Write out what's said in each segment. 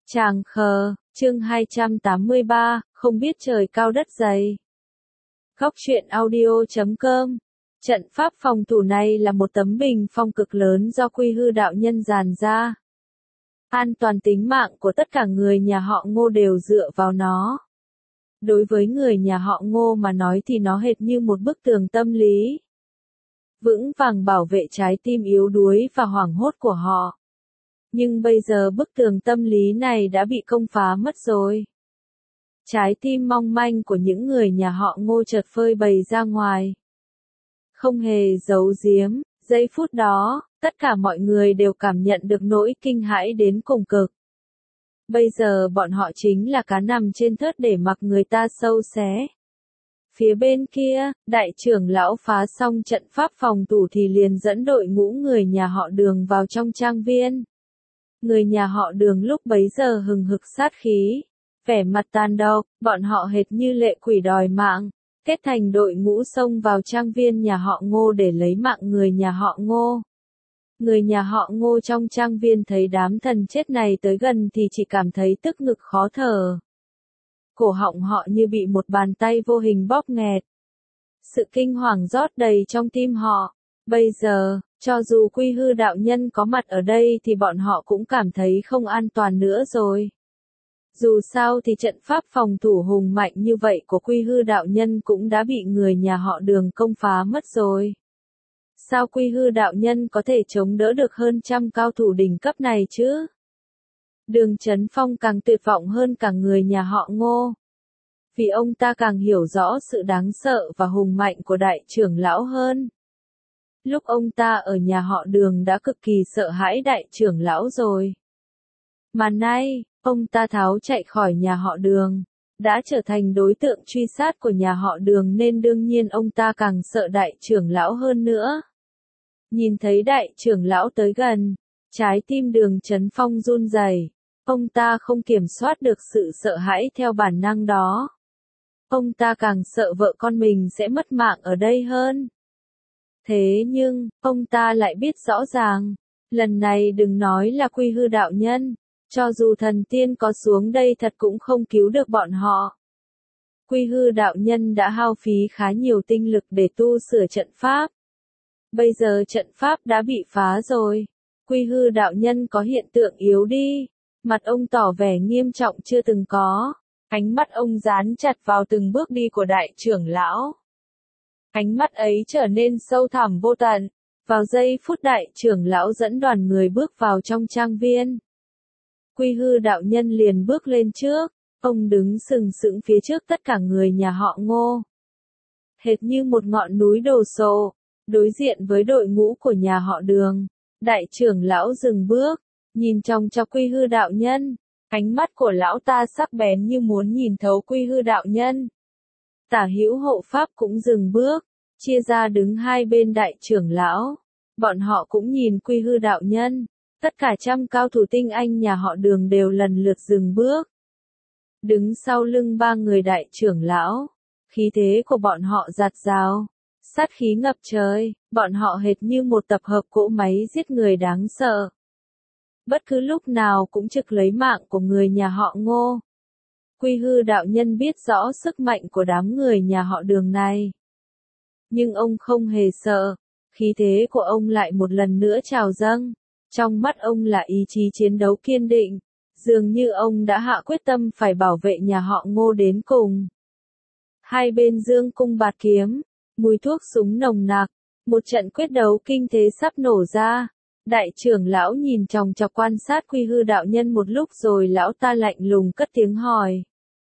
Tràng khờ, chương 283, không biết trời cao đất dày. Góc truyện audio.com. Trận pháp phòng thủ này là một tấm bình phong cực lớn do Quy Hư đạo nhân dàn ra. An toàn tính mạng của tất cả người nhà họ Ngô đều dựa vào nó. Đối với người nhà họ Ngô mà nói thì nó hệt như một bức tường tâm lý. Vững vàng bảo vệ trái tim yếu đuối và hoảng hốt của họ. Nhưng bây giờ bức tường tâm lý này đã bị công phá mất rồi. Trái tim mong manh của những người nhà họ Ngô chợt phơi bày ra ngoài. Không hề giấu giếm, giây phút đó, tất cả mọi người đều cảm nhận được nỗi kinh hãi đến cùng cực. Bây giờ bọn họ chính là cá nằm trên thớt để mặc người ta sâu xé. Phía bên kia, đại trưởng lão phá xong trận pháp phòng thủ thì liền dẫn đội ngũ người nhà họ Đường vào trong trang viên. Người nhà họ Đường lúc bấy giờ hừng hực sát khí, vẻ mặt tàn độc, bọn họ hệt như lệ quỷ đòi mạng, kết thành đội ngũ xông vào trang viên nhà họ Ngô để lấy mạng người nhà họ Ngô. Người nhà họ Ngô trong trang viên thấy đám thần chết này tới gần thì chỉ cảm thấy tức ngực khó thở. Cổ họng họ như bị một bàn tay vô hình bóp nghẹt. Sự kinh hoàng rót đầy trong tim họ. Bây giờ, cho dù Quy Hư đạo nhân có mặt ở đây thì bọn họ cũng cảm thấy không an toàn nữa rồi. Dù sao thì trận pháp phòng thủ hùng mạnh như vậy của Quy Hư đạo nhân cũng đã bị người nhà họ Đường công phá mất rồi. Sao Quy Hư đạo nhân có thể chống đỡ được hơn trăm cao thủ đỉnh cấp này chứ? Đường Chấn Phong càng tuyệt vọng hơn cả người nhà họ Ngô. Vì ông ta càng hiểu rõ sự đáng sợ và hùng mạnh của đại trưởng lão hơn. Lúc ông ta ở nhà họ Đường đã cực kỳ sợ hãi đại trưởng lão rồi. Mà nay, ông ta tháo chạy khỏi nhà họ Đường, đã trở thành đối tượng truy sát của nhà họ Đường nên đương nhiên ông ta càng sợ đại trưởng lão hơn nữa. Nhìn thấy đại trưởng lão tới gần, trái tim Đường Chấn Phong run rẩy, ông ta không kiểm soát được sự sợ hãi theo bản năng đó. Ông ta càng sợ vợ con mình sẽ mất mạng ở đây hơn. Thế nhưng, ông ta lại biết rõ ràng, lần này đừng nói là Quy Hư đạo nhân, cho dù thần tiên có xuống đây thật cũng không cứu được bọn họ. Quy Hư đạo nhân đã hao phí khá nhiều tinh lực để tu sửa trận pháp. Bây giờ trận pháp đã bị phá rồi. Quy Hư đạo nhân có hiện tượng yếu đi, mặt ông tỏ vẻ nghiêm trọng chưa từng có, ánh mắt ông dán chặt vào từng bước đi của đại trưởng lão. Ánh mắt ấy trở nên sâu thẳm vô tận. Vào giây phút đại trưởng lão dẫn đoàn người bước vào trong trang viên, Quy Hư đạo nhân liền bước lên trước, ông đứng sừng sững phía trước tất cả người nhà họ Ngô. Hệt như một ngọn núi đổ sộ, đối diện với đội ngũ của nhà họ Đường, đại trưởng lão dừng bước, nhìn chòng chọc Quy Hư đạo nhân, ánh mắt của lão ta sắc bén như muốn nhìn thấu Quy Hư đạo nhân. Tả hữu hộ pháp cũng dừng bước, chia ra đứng hai bên đại trưởng lão. Bọn họ cũng nhìn Quy Hư đạo nhân. Tất cả trăm cao thủ tinh anh nhà họ Đường đều lần lượt dừng bước. Đứng sau lưng ba người đại trưởng lão. Khí thế của bọn họ dạt dào. Sát khí ngập trời, bọn họ hệt như một tập hợp cỗ máy giết người đáng sợ. Bất cứ lúc nào cũng trực lấy mạng của người nhà họ Ngô. Quy Hư đạo nhân biết rõ sức mạnh của đám người nhà họ Đường này. Nhưng ông không hề sợ, khí thế của ông lại một lần nữa trào dâng. Trong mắt ông là ý chí chiến đấu kiên định, dường như ông đã hạ quyết tâm phải bảo vệ nhà họ Ngô đến cùng. Hai bên dương cung bạt kiếm, mùi thuốc súng nồng nặc, một trận quyết đấu kinh thế sắp nổ ra. Đại trưởng lão nhìn chòng chọc quan sát Quy Hư đạo nhân một lúc rồi lão ta lạnh lùng cất tiếng hỏi.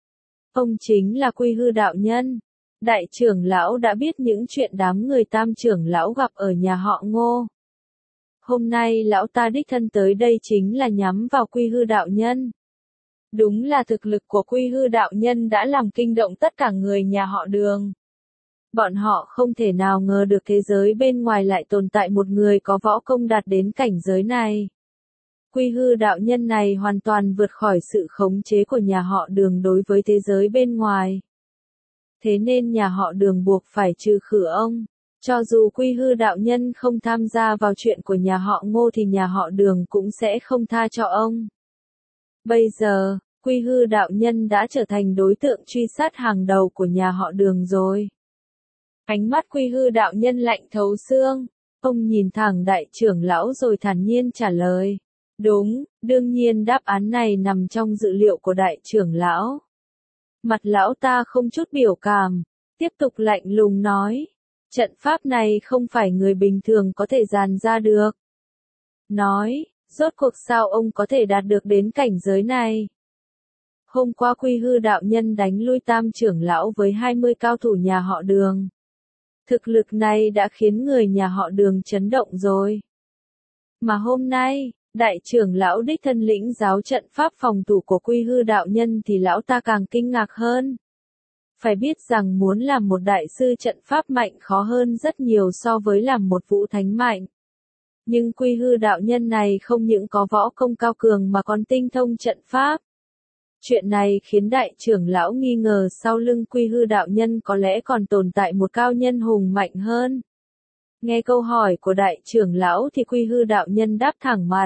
Ông chính là Quy Hư đạo nhân. Đại trưởng lão đã biết những chuyện đám người tam trưởng lão gặp ở nhà họ Ngô. Hôm nay lão ta đích thân tới đây chính là nhắm vào Quy Hư đạo nhân. Đúng là thực lực của Quy Hư đạo nhân đã làm kinh động tất cả người nhà họ Đường. Bọn họ không thể nào ngờ được thế giới bên ngoài lại tồn tại một người có võ công đạt đến cảnh giới này. Quy Hư đạo nhân này hoàn toàn vượt khỏi sự khống chế của nhà họ Đường đối với thế giới bên ngoài. Thế nên nhà họ Đường buộc phải trừ khử ông. Cho dù Quy Hư đạo nhân không tham gia vào chuyện của nhà họ Ngô thì nhà họ Đường cũng sẽ không tha cho ông. Bây giờ, Quy Hư đạo nhân đã trở thành đối tượng truy sát hàng đầu của nhà họ Đường rồi. Ánh mắt Quy Hư đạo nhân lạnh thấu xương, ông nhìn thẳng đại trưởng lão rồi thản nhiên trả lời. Đúng, đương nhiên đáp án này nằm trong dự liệu của đại trưởng lão. Mặt lão ta không chút biểu cảm, tiếp tục lạnh lùng nói. Trận pháp này không phải người bình thường có thể dàn ra được. Nói, rốt cuộc sao ông có thể đạt được đến cảnh giới này? Hôm qua Quy Hư đạo nhân đánh lui tam trưởng lão với 20 cao thủ nhà họ Đường. Thực lực này đã khiến người nhà họ Đường chấn động rồi. Mà hôm nay, đại trưởng lão đích thân lĩnh giáo trận pháp phòng thủ của Quy Hư đạo nhân thì lão ta càng kinh ngạc hơn. Phải biết rằng muốn làm một đại sư trận pháp mạnh khó hơn rất nhiều so với làm một vũ thánh mạnh. Nhưng Quy Hư đạo nhân này không những có võ công cao cường mà còn tinh thông trận pháp. Chuyện này khiến đại trưởng lão nghi ngờ sau lưng Quy Hư đạo nhân có lẽ còn tồn tại một cao nhân hùng mạnh hơn. Nghe câu hỏi của đại trưởng lão thì Quy Hư đạo nhân đáp thẳng mặt.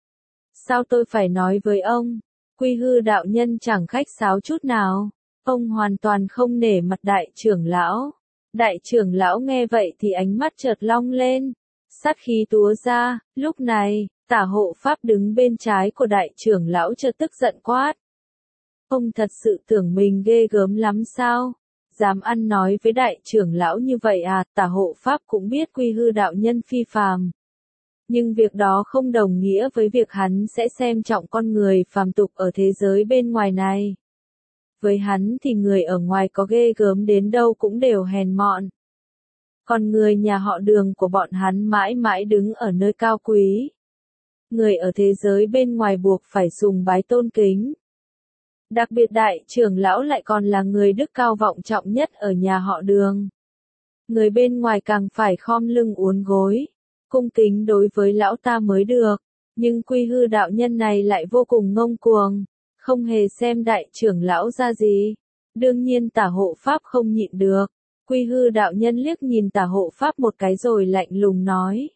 Sao tôi phải nói với ông? Quy Hư đạo nhân chẳng khách sáo chút nào. Ông hoàn toàn không nể mặt đại trưởng lão. Đại trưởng lão nghe vậy thì ánh mắt chợt long lên. Sát khí túa ra, lúc này, Tả Hộ Pháp đứng bên trái của đại trưởng lão chợt tức giận quát. Ông thật sự tưởng mình ghê gớm lắm sao? Dám ăn nói với đại trưởng lão như vậy à? Tả Hộ Pháp cũng biết Quy Hư đạo nhân phi phàm. Nhưng việc đó không đồng nghĩa với việc hắn sẽ xem trọng con người phàm tục ở thế giới bên ngoài này. Với hắn thì người ở ngoài có ghê gớm đến đâu cũng đều hèn mọn. Còn người nhà họ Đường của bọn hắn mãi mãi đứng ở nơi cao quý. Người ở thế giới bên ngoài buộc phải sùng bái tôn kính. Đặc biệt đại trưởng lão lại còn là người đức cao vọng trọng nhất ở nhà họ Đường. Người bên ngoài càng phải khom lưng uốn gối, cung kính đối với lão ta mới được. Nhưng Quy Hư đạo nhân này lại vô cùng ngông cuồng, không hề xem đại trưởng lão ra gì. Đương nhiên Tả Hộ Pháp không nhịn được. Quy Hư đạo nhân liếc nhìn Tả Hộ Pháp một cái rồi lạnh lùng nói.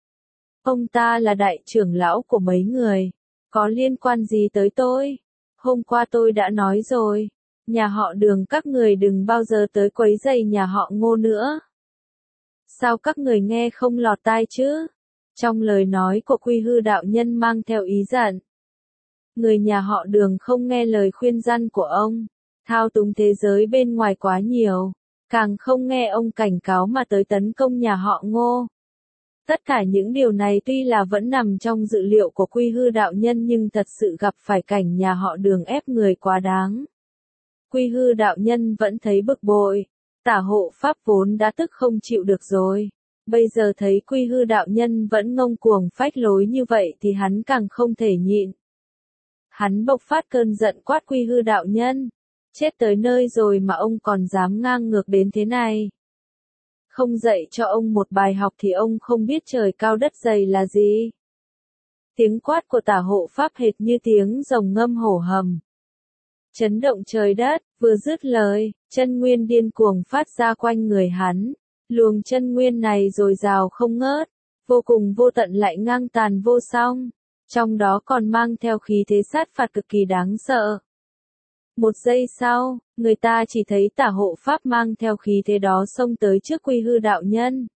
Ông ta là đại trưởng lão của mấy người, có liên quan gì tới tôi? Hôm qua tôi đã nói rồi, nhà họ Đường các người đừng bao giờ tới quấy rầy nhà họ Ngô nữa. Sao các người nghe không lọt tai chứ? Trong lời nói của Quy Hư đạo nhân mang theo ý giận. Người nhà họ Đường không nghe lời khuyên răn của ông, thao túng thế giới bên ngoài quá nhiều, càng không nghe ông cảnh cáo mà tới tấn công nhà họ Ngô. Tất cả những điều này tuy là vẫn nằm trong dự liệu của Quy Hư đạo nhân nhưng thật sự gặp phải cảnh nhà họ Đường ép người quá đáng. Quy Hư đạo nhân vẫn thấy bực bội, Tả Hộ Pháp vốn đã tức không chịu được rồi. Bây giờ thấy Quy Hư đạo nhân vẫn ngông cuồng phách lối như vậy thì hắn càng không thể nhịn. Hắn bộc phát cơn giận quát Quy Hư đạo nhân. Chết tới nơi rồi mà ông còn dám ngang ngược đến thế này. Không dạy cho ông một bài học thì ông không biết trời cao đất dày là gì. Tiếng quát của Tả Hộ Pháp hệt như tiếng rồng ngâm hổ hầm. Chấn động trời đất, vừa dứt lời, chân nguyên điên cuồng phát ra quanh người hắn. Luồng chân nguyên này dồi dào không ngớt, vô cùng vô tận lại ngang tàn vô song. Trong đó còn mang theo khí thế sát phạt cực kỳ đáng sợ. Một giây sau, người ta chỉ thấy Tả Hộ Pháp mang theo khí thế đó xông tới trước Quy Hư đạo nhân.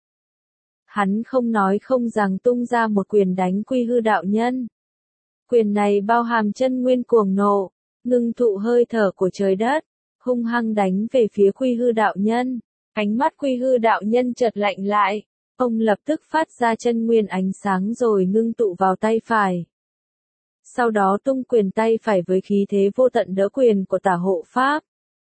Hắn không nói không rằng tung ra một quyền đánh Quy Hư đạo nhân. Quyền này bao hàm chân nguyên cuồng nộ, ngưng tụ hơi thở của trời đất, hung hăng đánh về phía Quy Hư đạo nhân. Ánh mắt Quy Hư đạo nhân chợt lạnh lại, ông lập tức phát ra chân nguyên ánh sáng rồi ngưng tụ vào tay phải. Sau đó tung quyền tay phải với khí thế vô tận đỡ quyền của Tả Hộ Pháp.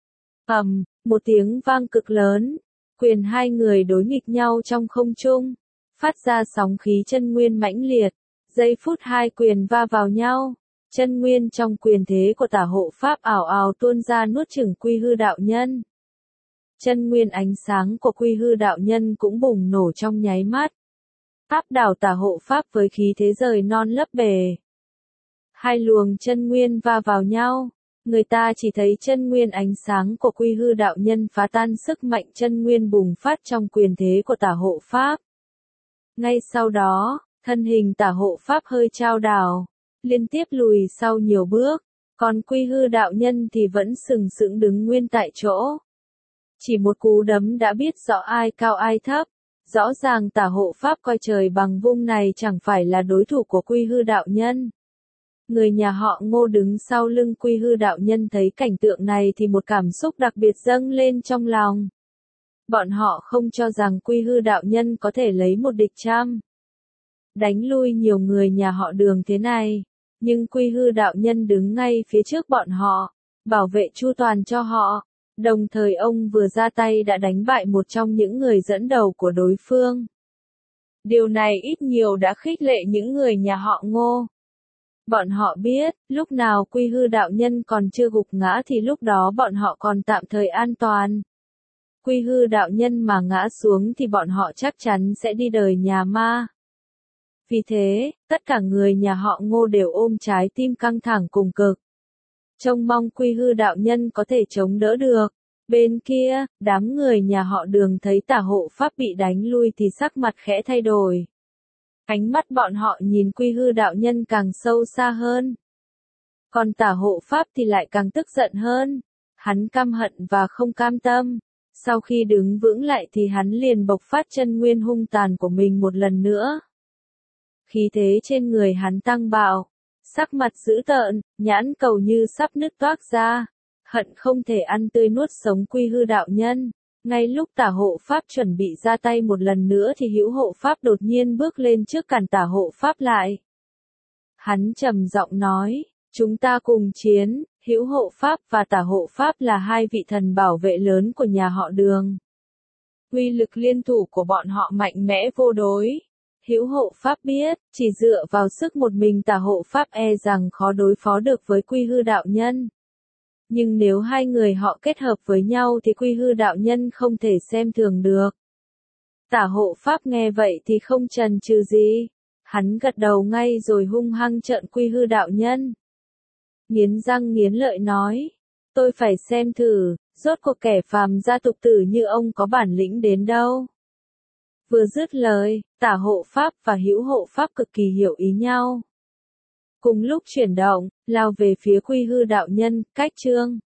Một tiếng vang cực lớn, quyền hai người đối nghịch nhau trong không trung, phát ra sóng khí chân nguyên mãnh liệt, giây phút hai quyền va vào nhau, chân nguyên trong quyền thế của Tả Hộ Pháp ảo ảo tuôn ra nuốt chửng Quy Hư đạo nhân. Chân nguyên ánh sáng của Quy Hư đạo nhân cũng bùng nổ trong nháy mắt, áp đảo Tả Hộ Pháp với khí thế rời non lấp bể. Hai luồng chân nguyên va vào nhau, người ta chỉ thấy chân nguyên ánh sáng của Quy Hư đạo nhân phá tan sức mạnh chân nguyên bùng phát trong quyền thế của Tả Hộ Pháp. Ngay sau đó, thân hình Tả Hộ Pháp hơi chao đảo, liên tiếp lùi sau nhiều bước, Còn Quy Hư đạo nhân thì vẫn sừng sững đứng nguyên tại chỗ. Chỉ một cú đấm đã biết rõ ai cao ai thấp. Rõ ràng tả hộ pháp coi trời bằng vung này chẳng phải là đối thủ của Quy Hư đạo nhân. Người nhà họ Ngô đứng sau lưng Quy Hư đạo nhân thấy cảnh tượng này thì một cảm xúc đặc biệt dâng lên trong lòng. Bọn họ không cho rằng Quy Hư đạo nhân có thể lấy một địch trăm. Đánh lui nhiều người nhà họ Đường thế này, nhưng Quy Hư đạo nhân đứng ngay phía trước bọn họ, bảo vệ chu toàn cho họ. Đồng thời ông vừa ra tay đã đánh bại một trong những người dẫn đầu của đối phương. Điều này ít nhiều đã khích lệ những người nhà họ Ngô. Bọn họ biết, lúc nào Quy Hư đạo nhân còn chưa gục ngã thì lúc đó bọn họ còn tạm thời an toàn. Quy Hư đạo nhân mà ngã xuống thì bọn họ chắc chắn sẽ đi đời nhà ma. Vì thế, tất cả người nhà họ Ngô đều ôm trái tim căng thẳng cùng cực. Trông mong Quy Hư đạo nhân có thể chống đỡ được. Bên kia, đám người nhà họ Đường thấy tả hộ pháp bị đánh lui thì sắc mặt khẽ thay đổi. Ánh mắt bọn họ nhìn Quy Hư đạo nhân càng sâu xa hơn. Còn tả hộ pháp thì lại càng tức giận hơn. Hắn căm hận và không cam tâm. Sau khi đứng vững lại thì hắn liền bộc phát chân nguyên hung tàn của mình một lần nữa. Khí thế trên người hắn tăng bạo. Sắc mặt dữ tợn, nhãn cầu như sắp nứt toác ra. Hận không thể ăn tươi nuốt sống Quy Hư đạo nhân. Ngay lúc tả hộ pháp chuẩn bị ra tay một lần nữa thì hữu hộ pháp đột nhiên bước lên trước cản tả hộ pháp lại. Hắn trầm giọng nói, chúng ta cùng chiến, hữu hộ pháp và tả hộ pháp là hai vị thần bảo vệ lớn của nhà họ Đường. Uy lực liên thủ của bọn họ mạnh mẽ vô đối. Hữu hộ pháp biết, chỉ dựa vào sức một mình tả hộ pháp e rằng khó đối phó được với Quy Hư đạo nhân. Nhưng nếu hai người họ kết hợp với nhau thì Quy Hư đạo nhân không thể xem thường được. Tả hộ pháp nghe vậy thì không chần chừ gì. Hắn gật đầu ngay rồi hung hăng trợn Quy Hư đạo nhân. Nghiến răng nghiến lợi nói. Tôi phải xem thử, rốt cuộc kẻ phàm gia tục tử như ông có bản lĩnh đến đâu. Vừa dứt lời, tả hộ pháp và hữu hộ pháp cực kỳ hiểu ý nhau. Cùng lúc chuyển động, lao về phía Quy Hư đạo nhân, cách chương.